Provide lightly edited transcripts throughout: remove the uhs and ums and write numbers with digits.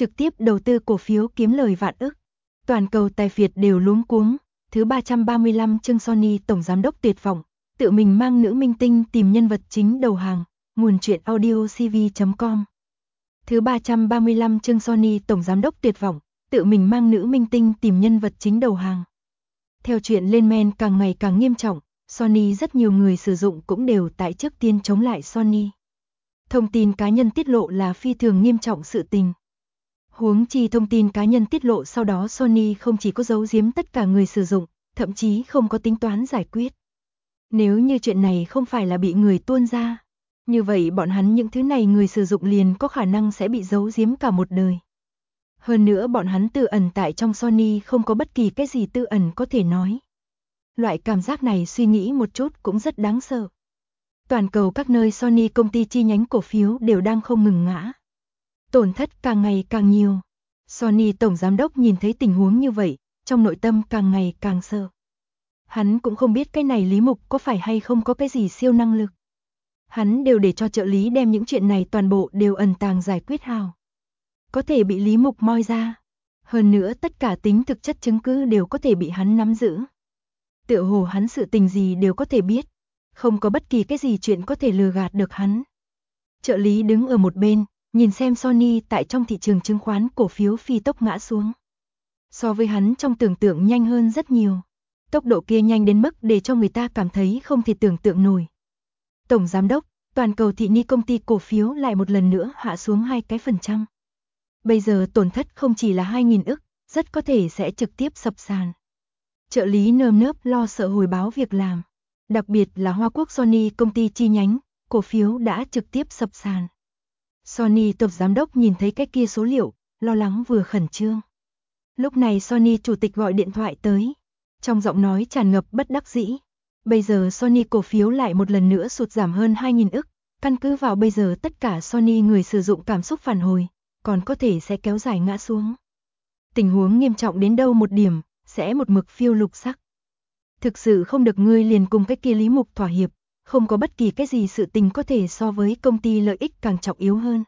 trực tiếp đầu tư cổ phiếu kiếm lời vạn ức. Toàn cầu tài phiệt đều luống cuống. Thứ 335 chương Sony tổng giám đốc tuyệt vọng, tự mình mang nữ minh tinh tìm nhân vật chính đầu hàng. Nguồn truyện audio cv.com. Thứ 335 chương Sony tổng giám đốc tuyệt vọng, tự mình mang nữ minh tinh tìm nhân vật chính đầu hàng. Theo chuyện lên men càng ngày càng nghiêm trọng, Sony rất nhiều người sử dụng cũng đều tại trước tiên chống lại Sony. Thông tin cá nhân tiết lộ là phi thường nghiêm trọng sự tình. Huống chi thông tin cá nhân tiết lộ sau đó Sony không chỉ có giấu giếm tất cả người sử dụng, thậm chí không có tính toán giải quyết. Nếu như chuyện này không phải là bị người tuôn ra, như vậy bọn hắn những thứ này người sử dụng liền có khả năng sẽ bị giấu giếm cả một đời. Hơn nữa bọn hắn tự ẩn tại trong Sony không có bất kỳ cái gì tư ẩn có thể nói. Loại cảm giác này suy nghĩ một chút cũng rất đáng sợ. Toàn cầu các nơi Sony công ty chi nhánh cổ phiếu đều đang không ngừng ngã. Tổn thất càng ngày càng nhiều. Sony tổng giám đốc nhìn thấy tình huống như vậy, trong nội tâm càng ngày càng sợ. Hắn cũng không biết cái này Lý Mục có phải hay không có cái gì siêu năng lực. Hắn đều để cho trợ lý đem những chuyện này toàn bộ đều ẩn tàng giải quyết hào. Có thể bị Lý Mục moi ra. Hơn nữa tất cả tính thực chất chứng cứ đều có thể bị hắn nắm giữ. Tựa hồ hắn sự tình gì đều có thể biết. Không có bất kỳ cái gì chuyện có thể lừa gạt được hắn. Trợ lý đứng ở một bên, nhìn xem Sony tại trong thị trường chứng khoán cổ phiếu phi tốc ngã xuống. So với hắn trong tưởng tượng nhanh hơn rất nhiều. Tốc độ kia nhanh đến mức để cho người ta cảm thấy không thể tưởng tượng nổi. Tổng giám đốc, toàn cầu thị ni công ty cổ phiếu lại một lần nữa hạ xuống 2%. Bây giờ tổn thất không chỉ là 2.000 ức, rất có thể sẽ trực tiếp sập sàn. Trợ lý nơm nớp lo sợ hồi báo việc làm. Đặc biệt là Hoa Quốc Sony công ty chi nhánh, cổ phiếu đã trực tiếp sập sàn. Sony tổng giám đốc nhìn thấy cái kia số liệu, lo lắng vừa khẩn trương. Lúc này Sony chủ tịch gọi điện thoại tới. Trong giọng nói tràn ngập bất đắc dĩ. Bây giờ Sony cổ phiếu lại một lần nữa sụt giảm hơn 2.000 ức. Căn cứ vào bây giờ tất cả Sony người sử dụng cảm xúc phản hồi, còn có thể sẽ kéo dài ngã xuống. Tình huống nghiêm trọng đến đâu một điểm, sẽ một mực phiêu lục sắc. Thực sự không được ngươi liền cùng cái kia Lý Mục thỏa hiệp, không có bất kỳ cái gì sự tình có thể so với công ty lợi ích càng trọng yếu hơn.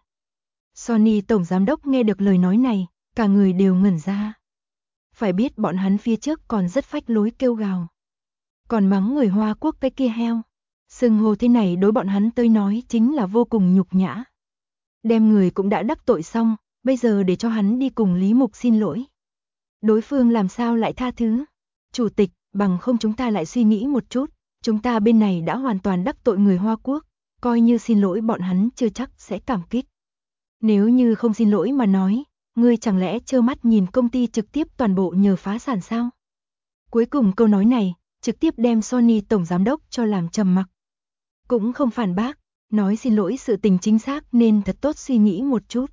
Sony tổng giám đốc nghe được lời nói này, cả người đều ngẩn ra. Phải biết bọn hắn phía trước còn rất phách lối kêu gào. Còn mắng người Hoa Quốc cái kia heo. Xưng hô thế này đối bọn hắn tới nói chính là vô cùng nhục nhã. Đem người cũng đã đắc tội xong, bây giờ để cho hắn đi cùng Lý Mục xin lỗi. Đối phương làm sao lại tha thứ? Chủ tịch, bằng không chúng ta lại suy nghĩ một chút, chúng ta bên này đã hoàn toàn đắc tội người Hoa Quốc, coi như xin lỗi bọn hắn chưa chắc sẽ cảm kích. Nếu như không xin lỗi mà nói, ngươi chẳng lẽ trơ mắt nhìn công ty trực tiếp toàn bộ nhờ phá sản sao? Cuối cùng câu nói này, trực tiếp đem Sony tổng giám đốc cho làm trầm mặc. Cũng không phản bác, nói xin lỗi sự tình chính xác nên thật tốt suy nghĩ một chút.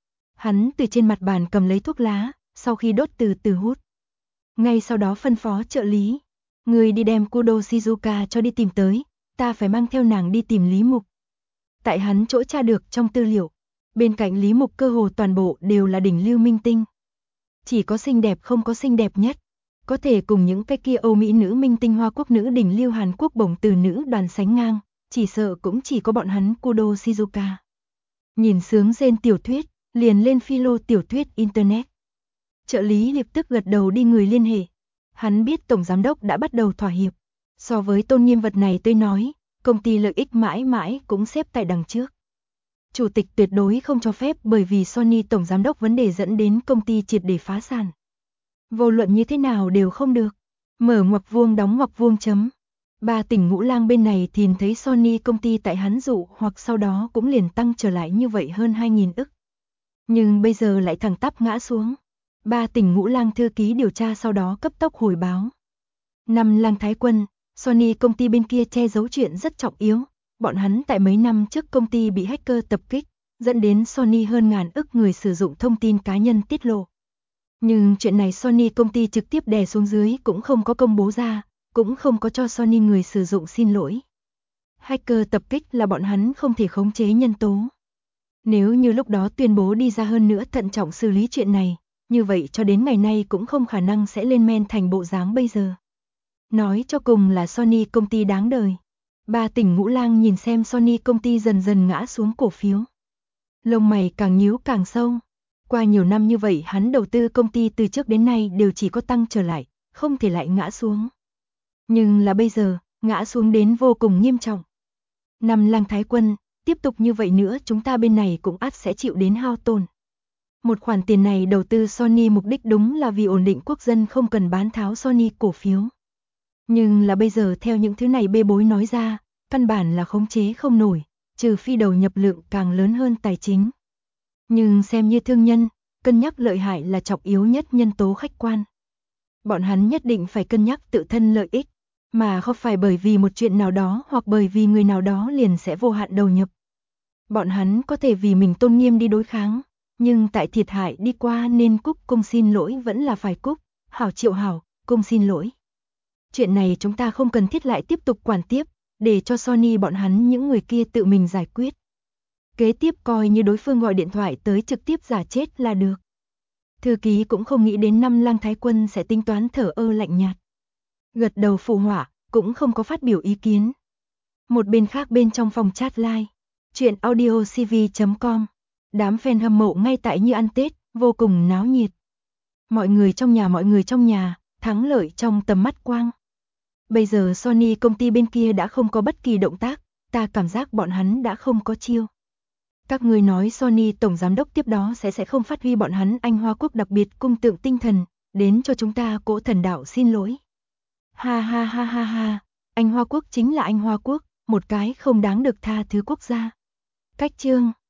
Hắn từ trên mặt bàn cầm lấy thuốc lá, sau khi đốt từ từ hút. Ngay sau đó phân phó trợ lý, người đi đem Kudo Shizuka cho đi tìm tới, ta phải mang theo nàng đi tìm Lý Mục. Tại hắn chỗ tra được trong tư liệu, bên cạnh Lý Mục cơ hồ toàn bộ đều là đỉnh lưu minh tinh. Chỉ có xinh đẹp không có xinh đẹp nhất, có thể cùng những cái kia Âu Mỹ nữ minh tinh Hoa Quốc nữ đỉnh lưu Hàn Quốc bổng từ nữ đoàn sánh ngang, chỉ sợ cũng chỉ có bọn hắn Kudo Shizuka. Nhìn sướng rên tiểu thuyết, liền lên philo tiểu thuyết internet. Trợ lý lập tức gật đầu đi người liên hệ. Hắn biết tổng giám đốc đã bắt đầu thỏa hiệp. So với tôn nghiêm vật này tôi nói, công ty lợi ích mãi mãi cũng xếp tại đằng trước. Chủ tịch tuyệt đối không cho phép bởi vì Sony tổng giám đốc vấn đề dẫn đến công ty triệt để phá sản. Vô luận như thế nào đều không được. Mở ngoặc vuông đóng ngoặc vuông chấm. Ba tỉnh Ngũ Lang bên này thì thấy Sony công ty tại hắn dụ hoặc sau đó cũng liền tăng trở lại như vậy hơn 2.000 ức. Nhưng bây giờ lại thẳng tắp ngã xuống. Ba tỉnh Ngũ Lang thư ký điều tra sau đó cấp tốc hồi báo. Năm Lang Thái Quân, Sony công ty bên kia che giấu chuyện rất trọng yếu. Bọn hắn tại mấy năm trước công ty bị hacker tập kích, dẫn đến Sony hơn ngàn ức người sử dụng thông tin cá nhân tiết lộ. Nhưng chuyện này Sony công ty trực tiếp đè xuống dưới cũng không có công bố ra, cũng không có cho Sony người sử dụng xin lỗi. Hacker tập kích là bọn hắn không thể khống chế nhân tố. Nếu như lúc đó tuyên bố đi ra hơn nữa thận trọng xử lý chuyện này, như vậy cho đến ngày nay cũng không khả năng sẽ lên men thành bộ dáng bây giờ. Nói cho cùng là Sony công ty đáng đời. Ba tỉnh Ngũ Lang nhìn xem Sony công ty dần dần ngã xuống cổ phiếu. Lông mày càng nhíu càng sâu. Qua nhiều năm như vậy hắn đầu tư công ty từ trước đến nay đều chỉ có tăng trở lại, không thể lại ngã xuống. Nhưng là bây giờ, ngã xuống đến vô cùng nghiêm trọng. Năm Lăng Thái Quân, tiếp tục như vậy nữa chúng ta bên này cũng ắt sẽ chịu đến hao tổn. Một khoản tiền này đầu tư Sony mục đích đúng là vì ổn định quốc dân không cần bán tháo Sony cổ phiếu. Nhưng là bây giờ theo những thứ này bê bối nói ra, căn bản là khống chế không nổi, trừ phi đầu nhập lượng càng lớn hơn tài chính. Nhưng xem như thương nhân, cân nhắc lợi hại là trọng yếu nhất nhân tố khách quan. Bọn hắn nhất định phải cân nhắc tự thân lợi ích, mà không phải bởi vì một chuyện nào đó hoặc bởi vì người nào đó liền sẽ vô hạn đầu nhập. Bọn hắn có thể vì mình tôn nghiêm đi đối kháng, nhưng tại thiệt hại đi qua nên cúc cung xin lỗi vẫn là phải cúc, hảo Triệu hảo, cung xin lỗi. Chuyện này chúng ta không cần thiết lại tiếp tục quản tiếp, để cho Sony bọn hắn những người kia tự mình giải quyết. Kế tiếp coi như đối phương gọi điện thoại tới trực tiếp giả chết là được. Thư ký cũng không nghĩ đến năm Lăng Thái Quân sẽ tính toán thở ơ lạnh nhạt. Gật đầu phụ họa, cũng không có phát biểu ý kiến. Một bên khác bên trong phòng chat live, chuyện audiocv.com, đám fan hâm mộ ngay tại như ăn Tết, vô cùng náo nhiệt. Mọi người trong nhà, thắng lợi trong tầm mắt quang. Bây giờ Sony công ty bên kia đã không có bất kỳ động tác, ta cảm giác bọn hắn đã không có chiêu. Các người nói Sony tổng giám đốc tiếp đó sẽ không phát huy bọn hắn anh Hoa Quốc đặc biệt cung tượng tinh thần, đến cho chúng ta cỗ thần đạo xin lỗi. Ha ha ha ha ha, anh Hoa Quốc chính là anh Hoa Quốc, một cái không đáng được tha thứ quốc gia. Cách chương